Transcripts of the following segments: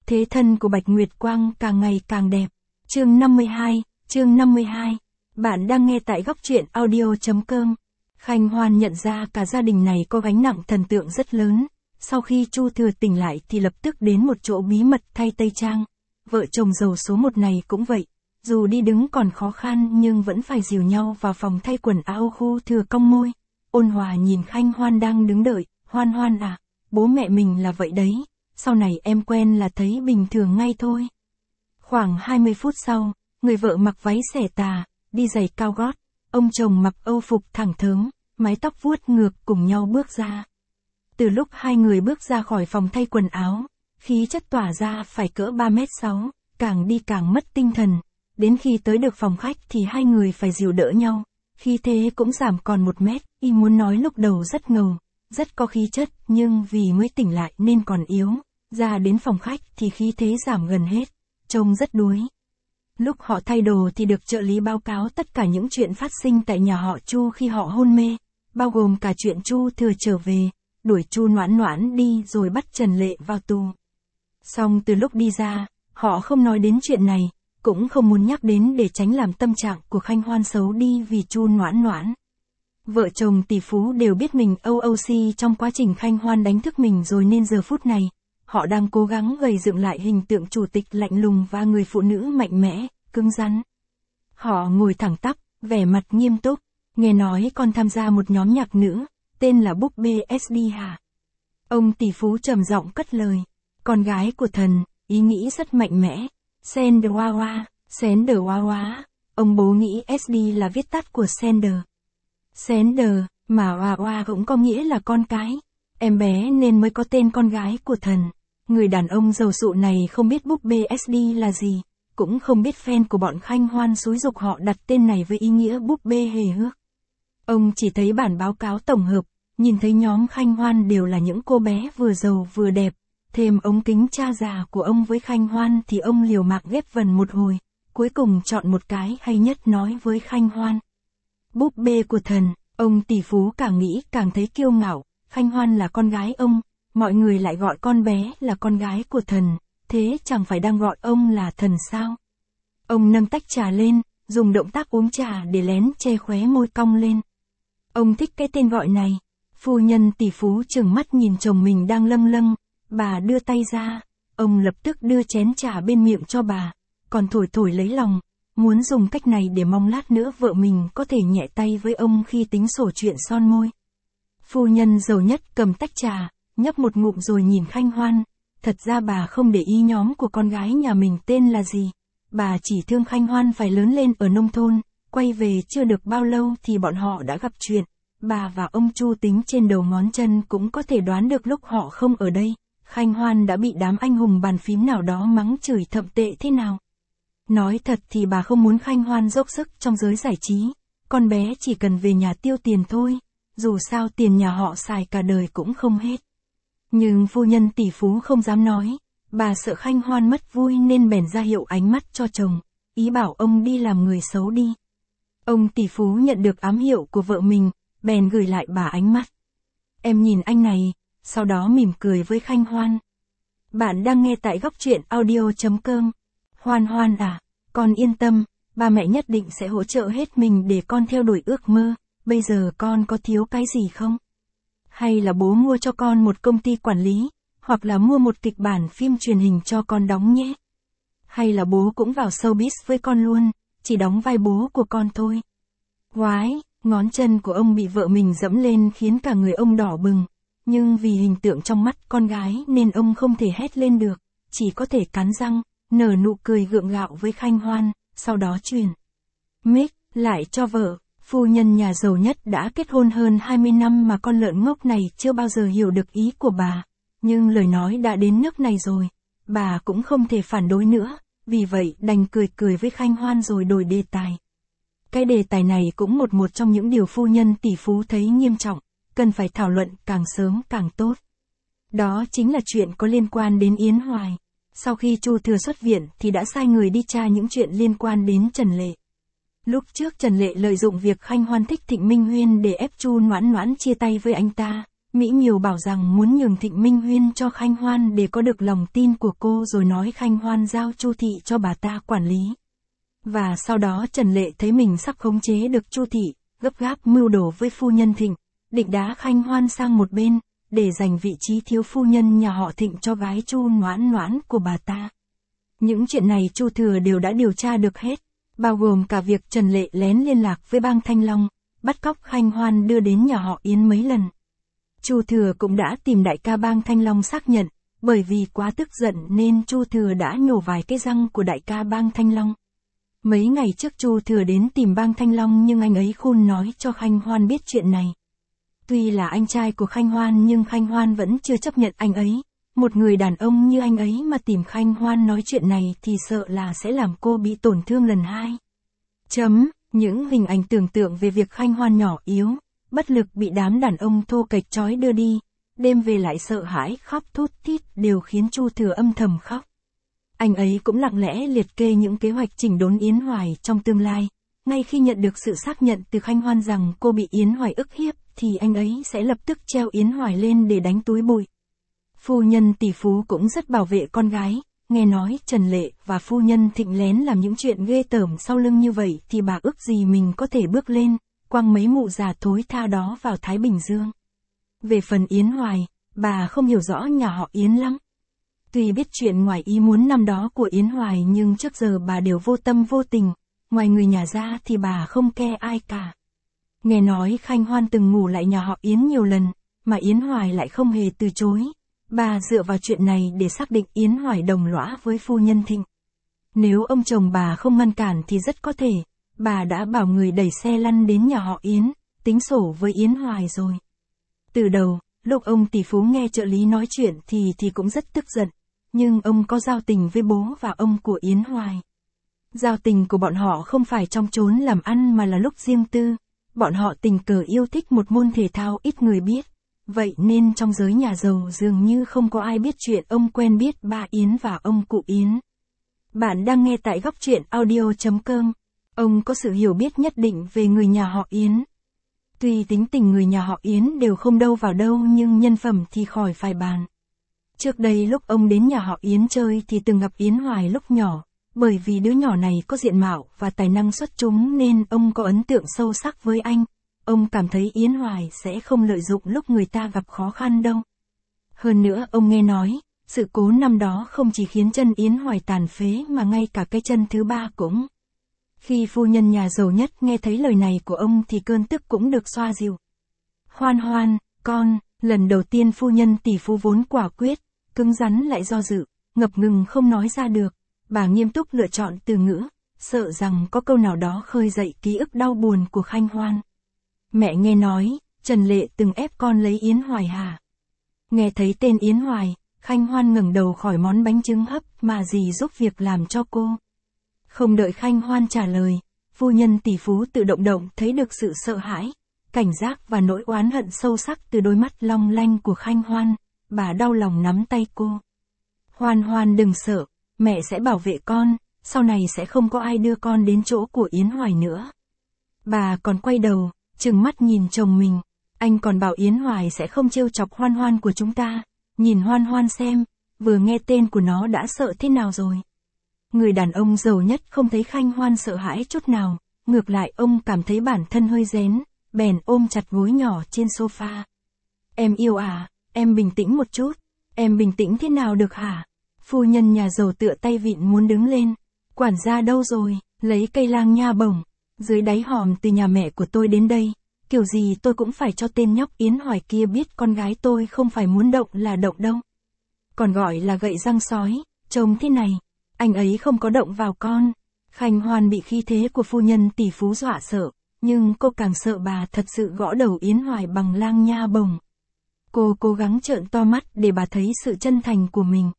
Thế thân của Bạch Nguyệt Quang càng ngày càng đẹp. Chương 52. Bạn đang nghe tại góc truyện audio.com. Khanh Hoan nhận ra cả gia đình này có gánh nặng thần tượng rất lớn. Sau khi Chu Thừa tỉnh lại thì lập tức đến một chỗ bí mật thay tây trang. Vợ chồng giàu số một này cũng vậy. Dù đi đứng còn khó khăn nhưng vẫn phải dìu nhau vào phòng thay quần áo. Chu Thừa cong môi. Ôn hòa nhìn Khanh Hoan đang đứng đợi. Hoan Hoan à, bố mẹ mình là vậy đấy. Sau này em quen là thấy bình thường ngay thôi. Khoảng 20 phút sau, người vợ mặc váy xẻ tà, đi giày cao gót, ông chồng mặc âu phục thẳng thớm, mái tóc vuốt ngược cùng nhau bước ra. Từ lúc hai người bước ra khỏi phòng thay quần áo, khí chất tỏa ra phải cỡ 3m6, càng đi càng mất tinh thần. Đến khi tới được phòng khách thì hai người phải dìu đỡ nhau, khí thế cũng giảm còn 1 mét. Y muốn nói lúc đầu rất ngầu, rất có khí chất, nhưng vì mới tỉnh lại nên còn yếu. Ra đến phòng khách thì khí thế giảm gần hết, trông rất đuối. Lúc họ thay đồ thì được trợ lý báo cáo tất cả những chuyện phát sinh tại nhà họ Chu khi họ hôn mê, bao gồm cả chuyện Chu Thừa trở về, đuổi Chu Noãn Noãn đi rồi bắt Trần Lệ vào tù. Xong từ lúc đi ra, họ không nói đến chuyện này, cũng không muốn nhắc đến để tránh làm tâm trạng của Khanh Hoan xấu đi vì Chu Noãn Noãn. Vợ chồng tỷ phú đều biết mình OOC trong quá trình Khanh Hoan đánh thức mình rồi nên giờ phút này, họ đang cố gắng gầy dựng lại hình tượng chủ tịch lạnh lùng và người phụ nữ mạnh mẽ, cứng rắn. Họ ngồi thẳng tắp, vẻ mặt nghiêm túc, nghe nói con tham gia một nhóm nhạc nữ, tên là Búp Bê SD hả? Ông tỷ phú trầm giọng cất lời, con gái của thần, ý nghĩ rất mạnh mẽ, Sender Wawa, ông bố nghĩ SD là viết tắt của Sender. Sender, mà Wawa cũng có nghĩa là con cái. Em bé nên mới có tên con gái của thần. Người đàn ông giàu sụ này không biết búp bê SD là gì, cũng không biết fan của bọn Khanh Hoan xúi giục họ đặt tên này với ý nghĩa búp bê hề hước. Ông chỉ thấy bản báo cáo tổng hợp, nhìn thấy nhóm Khanh Hoan đều là những cô bé vừa giàu vừa đẹp, thêm ống kính cha già của ông với Khanh Hoan thì ông liều mạng ghép vần một hồi, cuối cùng chọn một cái hay nhất nói với Khanh Hoan. Búp bê của thần, ông tỷ phú càng nghĩ càng thấy kiêu ngạo. Khanh Hoan là con gái ông, mọi người lại gọi con bé là con gái của thần, thế chẳng phải đang gọi ông là thần sao? Ông nâng tách trà lên, dùng động tác uống trà để lén che khóe môi cong lên. Ông thích cái tên gọi này. Phu nhân tỷ phú trừng mắt nhìn chồng mình đang lâng lâng, bà đưa tay ra, ông lập tức đưa chén trà bên miệng cho bà, còn thổi thổi lấy lòng, muốn dùng cách này để mong lát nữa vợ mình có thể nhẹ tay với ông khi tính sổ chuyện son môi. Phu nhân giàu nhất cầm tách trà, nhấp một ngụm rồi nhìn Khanh Hoan. Thật ra bà không để ý nhóm của con gái nhà mình tên là gì. Bà chỉ thương Khanh Hoan phải lớn lên ở nông thôn, quay về chưa được bao lâu thì bọn họ đã gặp chuyện. Bà và ông Chu tính trên đầu ngón chân cũng có thể đoán được lúc họ không ở đây, Khanh Hoan đã bị đám anh hùng bàn phím nào đó mắng chửi thậm tệ thế nào. Nói thật thì bà không muốn Khanh Hoan dốc sức trong giới giải trí, con bé chỉ cần về nhà tiêu tiền thôi. Dù sao tiền nhà họ xài cả đời cũng không hết. Nhưng phu nhân tỷ phú không dám nói, bà sợ Khanh Hoan mất vui nên bèn ra hiệu ánh mắt cho chồng, ý bảo ông đi làm người xấu đi. Ông tỷ phú nhận được ám hiệu của vợ mình, bèn gửi lại bà ánh mắt. Em nhìn anh này, sau đó mỉm cười với Khanh Hoan. Bạn đang nghe tại góc truyện audio.com. Hoan Hoan à, con yên tâm, ba mẹ nhất định sẽ hỗ trợ hết mình để con theo đuổi ước mơ. Bây giờ con có thiếu cái gì không? Hay là bố mua cho con một công ty quản lý, hoặc là mua một kịch bản phim truyền hình cho con đóng nhé? Hay là bố cũng vào showbiz với con luôn, chỉ đóng vai bố của con thôi? Oái, ngón chân của ông bị vợ mình dẫm lên khiến cả người ông đỏ bừng, nhưng vì hình tượng trong mắt con gái nên ông không thể hét lên được, chỉ có thể cắn răng, nở nụ cười gượng gạo với Khanh Hoan, sau đó truyền mic lại cho vợ. Phu nhân nhà giàu nhất đã kết hôn hơn 20 năm mà con lợn ngốc này chưa bao giờ hiểu được ý của bà. Nhưng lời nói đã đến nước này rồi, bà cũng không thể phản đối nữa, vì vậy đành cười cười với Khanh Hoan rồi đổi đề tài. Cái đề tài này cũng một trong những điều phu nhân tỷ phú thấy nghiêm trọng, cần phải thảo luận càng sớm càng tốt. Đó chính là chuyện có liên quan đến Yến Hoài. Sau khi Chu Thừa xuất viện thì đã sai người đi tra những chuyện liên quan đến Trần Lệ. Lúc trước Trần Lệ lợi dụng việc Khanh Hoan thích Thịnh Minh Huyên để ép Chu Noãn Noãn chia tay với anh ta, Mỹ Miều bảo rằng muốn nhường Thịnh Minh Huyên cho Khanh Hoan để có được lòng tin của cô, rồi nói Khanh Hoan giao Chu Thị cho bà ta quản lý. Và sau đó Trần Lệ thấy mình sắp khống chế được Chu Thị, gấp gáp mưu đồ với phu nhân Thịnh, định đá Khanh Hoan sang một bên, để giành vị trí thiếu phu nhân nhà họ Thịnh cho gái Chu Noãn Noãn của bà ta. Những chuyện này Chu Thừa đều đã điều tra được hết, bao gồm cả việc Trần Lệ lén liên lạc với bang Thanh Long, bắt cóc Khanh Hoan đưa đến nhà họ Yến mấy lần. Chu Thừa cũng đã tìm đại ca bang Thanh Long xác nhận, bởi vì quá tức giận nên Chu Thừa đã nhổ vài cái răng của đại ca bang Thanh Long. Mấy ngày trước Chu Thừa đến tìm bang Thanh Long nhưng anh ấy khôn nói cho Khanh Hoan biết chuyện này. Tuy là anh trai của Khanh Hoan nhưng Khanh Hoan vẫn chưa chấp nhận anh ấy. Một người đàn ông như anh ấy mà tìm Khanh Hoan nói chuyện này thì sợ là sẽ làm cô bị tổn thương lần hai. Những hình ảnh tưởng tượng về việc Khanh Hoan nhỏ yếu, bất lực bị đám đàn ông thô kệch trói đưa đi, đêm về lại sợ hãi khóc thút thít đều khiến Chu Thừa âm thầm khóc. Anh ấy cũng lặng lẽ liệt kê những kế hoạch chỉnh đốn Yến Hoài trong tương lai. Ngay khi nhận được sự xác nhận từ Khanh Hoan rằng cô bị Yến Hoài ức hiếp, thì anh ấy sẽ lập tức treo Yến Hoài lên để đánh túi bụi. Phu nhân tỷ phú cũng rất bảo vệ con gái, nghe nói Trần Lệ và phu nhân Thịnh lén làm những chuyện ghê tởm sau lưng như vậy thì bà ước gì mình có thể bước lên, quăng mấy mụ già thối tha đó vào Thái Bình Dương. Về phần Yến Hoài, bà không hiểu rõ nhà họ Yến lắm. Tuy biết chuyện ngoài ý muốn năm đó của Yến Hoài nhưng trước giờ bà đều vô tâm vô tình, ngoài người nhà ra thì bà không ke ai cả. Nghe nói Khanh Hoan từng ngủ lại nhà họ Yến nhiều lần, mà Yến Hoài lại không hề từ chối. Bà dựa vào chuyện này để xác định Yến Hoài đồng lõa với phu nhân Thịnh. Nếu ông chồng bà không ngăn cản thì rất có thể, bà đã bảo người đẩy xe lăn đến nhà họ Yến, tính sổ với Yến Hoài rồi. Từ đầu, lúc ông tỷ phú nghe trợ lý nói chuyện thì cũng rất tức giận, nhưng ông có giao tình với bố và ông của Yến Hoài. Giao tình của bọn họ không phải trong chốn làm ăn mà là lúc riêng tư, bọn họ tình cờ yêu thích một môn thể thao ít người biết. Vậy nên trong giới nhà giàu dường như không có ai biết chuyện ông quen biết ba Yến và ông cụ Yến. Bạn đang nghe tại góc truyện audio.com. Ông có sự hiểu biết nhất định về người nhà họ Yến. Tuy tính tình người nhà họ Yến đều không đâu vào đâu nhưng nhân phẩm thì khỏi phải bàn. Trước đây lúc ông đến nhà họ Yến chơi thì từng gặp Yến Hoài lúc nhỏ, bởi vì đứa nhỏ này có diện mạo và tài năng xuất chúng nên ông có ấn tượng sâu sắc với anh. Ông cảm thấy Yến Hoài sẽ không lợi dụng lúc người ta gặp khó khăn đâu. Hơn nữa ông nghe nói, sự cố năm đó không chỉ khiến chân Yến Hoài tàn phế mà ngay cả cái chân thứ ba cũng. Khi phu nhân nhà giàu nhất nghe thấy lời này của ông thì cơn tức cũng được xoa dịu. Hoan Hoan, con, lần đầu tiên phu nhân tỷ phú vốn quả quyết, cứng rắn lại do dự, ngập ngừng không nói ra được. Bà nghiêm túc lựa chọn từ ngữ, sợ rằng có câu nào đó khơi dậy ký ức đau buồn của Khanh Hoan. Mẹ nghe nói, Trần Lệ từng ép con lấy Yến Hoài hả? Nghe thấy tên Yến Hoài, Khanh Hoan ngẩng đầu khỏi món bánh trứng hấp mà dì giúp việc làm cho cô. Không đợi Khanh Hoan trả lời, phu nhân tỷ phú tự động thấy được sự sợ hãi, cảnh giác và nỗi oán hận sâu sắc từ đôi mắt long lanh của Khanh Hoan, bà đau lòng nắm tay cô. Hoan Hoan đừng sợ, mẹ sẽ bảo vệ con, sau này sẽ không có ai đưa con đến chỗ của Yến Hoài nữa. Bà còn quay đầu, trừng mắt nhìn chồng mình, anh còn bảo Yến Hoài sẽ không trêu chọc Hoan Hoan của chúng ta, nhìn Hoan Hoan xem, vừa nghe tên của nó đã sợ thế nào rồi. Người đàn ông giàu nhất không thấy Khanh Hoan sợ hãi chút nào, ngược lại ông cảm thấy bản thân hơi rén, bèn ôm chặt gối nhỏ trên sofa. Em yêu à, em bình tĩnh một chút, em bình tĩnh thế nào được hả? Phu nhân nhà giàu tựa tay vịn muốn đứng lên, quản gia đâu rồi, lấy cây lang nha bổng, dưới đáy hòm từ nhà mẹ của tôi đến đây, kiểu gì tôi cũng phải cho tên nhóc Yến Hoài kia biết con gái tôi không phải muốn động là động đâu. Còn gọi là gậy răng sói, trông thế này, anh ấy không có động vào con. Khanh Hoan bị khí thế của phu nhân tỷ phú dọa sợ, nhưng cô càng sợ bà thật sự gõ đầu Yến Hoài bằng lang nha bổng. Cô cố gắng trợn to mắt để bà thấy sự chân thành của mình.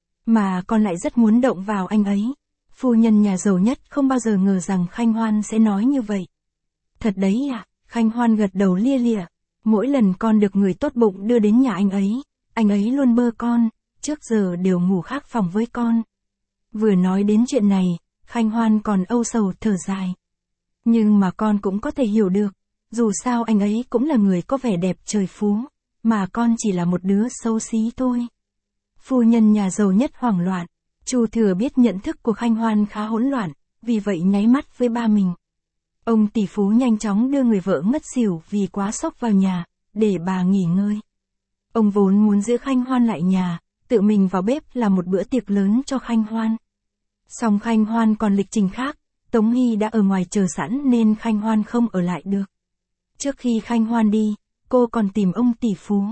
Mà con lại rất muốn động vào anh ấy. Phu nhân nhà giàu nhất không bao giờ ngờ rằng Khanh Hoan sẽ nói như vậy. Thật đấy à, Khanh Hoan gật đầu lia lịa. Mỗi lần con được người tốt bụng đưa đến nhà anh ấy luôn bơ con, trước giờ đều ngủ khác phòng với con. Vừa nói đến chuyện này, Khanh Hoan còn âu sầu thở dài. Nhưng mà con cũng có thể hiểu được, dù sao anh ấy cũng là người có vẻ đẹp trời phú. mà con chỉ là một đứa xấu xí thôi. Phu nhân nhà giàu nhất hoảng loạn. Chu Thừa biết nhận thức của Khanh Hoan khá hỗn loạn, vì vậy nháy mắt với ba mình. Ông tỷ phú nhanh chóng đưa người vợ ngất xỉu vì quá sốc vào nhà, để bà nghỉ ngơi. Ông vốn muốn giữ Khanh Hoan lại nhà, tự mình vào bếp làm một bữa tiệc lớn cho Khanh Hoan. Song Khanh Hoan còn lịch trình khác, Tống Hy đã ở ngoài chờ sẵn nên Khanh Hoan không ở lại được. Trước khi Khanh Hoan đi, cô còn tìm ông tỷ phú.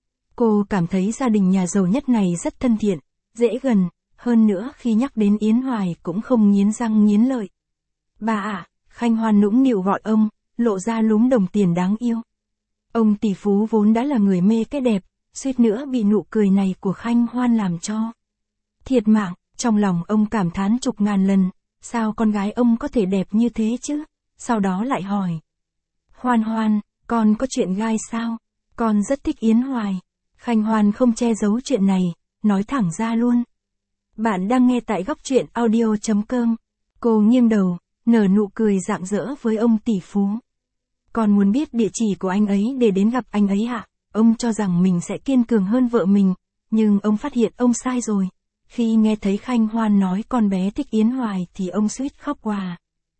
Cô cảm thấy gia đình nhà giàu nhất này rất thân thiện, dễ gần, hơn nữa khi nhắc đến Yến Hoài cũng không nghiến răng nghiến lợi. Bà ạ, Khanh Hoan nũng nịu gọi ông, lộ ra lúm đồng tiền đáng yêu. Ông tỷ phú vốn đã là người mê cái đẹp, suýt nữa bị nụ cười này của Khanh Hoan làm cho thiệt mạng. Trong lòng ông cảm thán chục ngàn lần, sao con gái ông có thể đẹp như thế chứ? Sau đó lại hỏi. Hoan Hoan, con có chuyện gai sao? Con rất thích Yến Hoài. Khanh Hoan không che giấu chuyện này, nói thẳng ra luôn. Bạn đang nghe tại góc truyện audio.com. Cô nghiêng đầu, nở nụ cười rạng rỡ với ông tỷ phú. Con muốn biết địa chỉ của anh ấy để đến gặp anh ấy ạ? Ông cho rằng mình sẽ kiên cường hơn vợ mình, nhưng ông phát hiện ông sai rồi. Khi nghe thấy Khanh Hoan nói con bé thích Yến Hoài thì ông suýt khóc òa.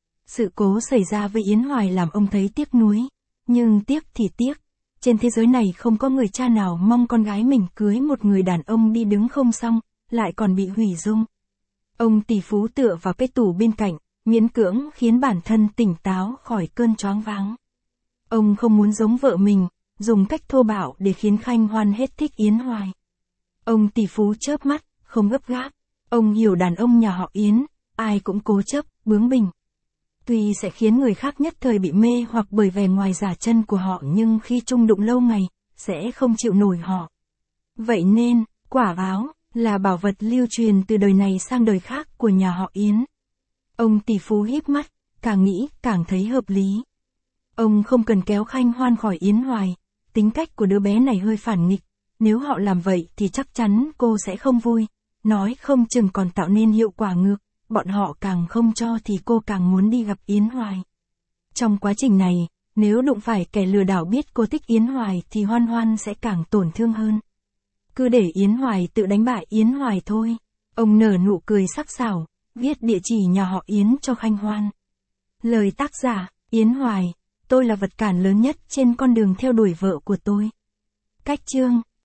Sự cố xảy ra với Yến Hoài làm ông thấy tiếc nuối. Nhưng tiếc thì tiếc. Trên thế giới này không có người cha nào mong con gái mình cưới một người đàn ông đi đứng không xong, lại còn bị hủy dung. Ông tỷ phú tựa vào cái tủ bên cạnh, miễn cưỡng khiến bản thân tỉnh táo khỏi cơn choáng váng. Ông không muốn giống vợ mình, dùng cách thô bạo để khiến Khanh Hoan hết thích Yến Hoài. Ông tỷ phú chớp mắt, không gấp gáp. Ông hiểu đàn ông nhà họ Yến, ai cũng cố chấp, bướng bỉnh. Tuy sẽ khiến người khác nhất thời bị mê hoặc bởi vẻ ngoài giả chân của họ nhưng khi chung đụng lâu ngày, sẽ không chịu nổi họ. Vậy nên, quả báo là bảo vật lưu truyền từ đời này sang đời khác của nhà họ Yến. Ông tỷ phú híp mắt, càng nghĩ càng thấy hợp lý. Ông không cần kéo Khanh Hoan khỏi Yến Hoài, tính cách của đứa bé này hơi phản nghịch, nếu họ làm vậy thì chắc chắn cô sẽ không vui, nói không chừng còn tạo nên hiệu quả ngược, bọn họ càng không cho thì cô càng muốn đi gặp Yến Hoài. Trong quá trình này, nếu đụng phải kẻ lừa đảo biết cô thích Yến Hoài thì Hoan Hoan sẽ càng tổn thương hơn. Cứ để Yến Hoài tự đánh bại Yến Hoài thôi. Ông nở nụ cười sắc sảo, viết địa chỉ nhà họ Yến cho Khanh Hoan. Lời tác giả, Yến Hoài, tôi là vật cản lớn nhất trên con đường theo đuổi vợ của tôi. Cách chương